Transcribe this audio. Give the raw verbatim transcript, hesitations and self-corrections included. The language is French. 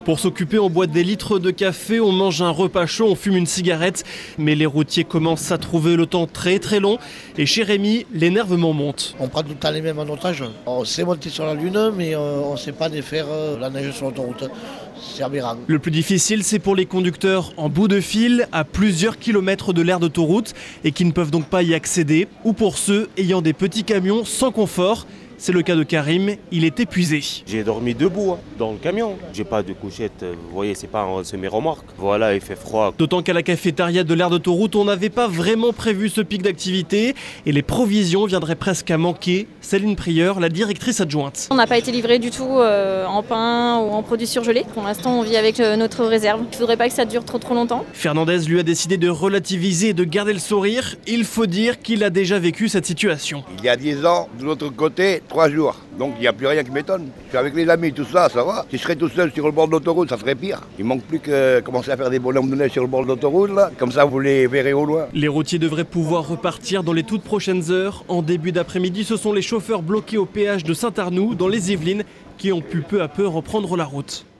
Pour s'occuper, on boit des litres de café, on mange un repas chaud, on fume une cigarette. Mais les routiers commencent à trouver le temps très très long. Et chez Rémi, l'énervement monte. On prend tout le temps les mêmes en otage. On sait monter sur la Lune, mais on ne sait pas défaire la neige sur l'autoroute. C'est aberrant. Le plus difficile, c'est pour les conducteurs en bout de fil, à plusieurs kilomètres de l'aire d'autoroute, et qui ne peuvent donc pas y accéder. Ou pour ceux ayant des petits camions sans confort. C'est le cas de Karim, il est épuisé. J'ai dormi debout hein, dans le camion. J'ai pas de couchette, vous voyez, c'est pas un semi-remorque. Voilà, il fait froid. D'autant qu'à la cafétéria de l'aire d'autoroute, on n'avait pas vraiment prévu ce pic d'activité et les provisions viendraient presque à manquer. Céline Prieur, la directrice adjointe. On n'a pas été livré du tout euh, en pain ou en produits surgelés. Pour l'instant, on vit avec euh, notre réserve. Il ne faudrait pas que ça dure trop trop longtemps. Fernandez lui a décidé de relativiser et de garder le sourire. Il faut dire qu'il a déjà vécu cette situation. Il y a dix ans, de l'autre côté, trois jours. Donc il n'y a plus rien qui m'étonne. Je suis avec les amis, tout ça, ça va. Si je serais tout seul sur le bord de l'autoroute, ça serait pire. Il manque plus que commencer à faire des bonhommes de neige sur le bord de l'autoroute, là. Comme ça, vous les verrez au loin. Les routiers devraient pouvoir repartir dans les toutes prochaines heures. En début d'après-midi, ce sont les chauffeurs bloqués au péage de Saint-Arnoux, dans les Yvelines, qui ont pu peu à peu reprendre la route.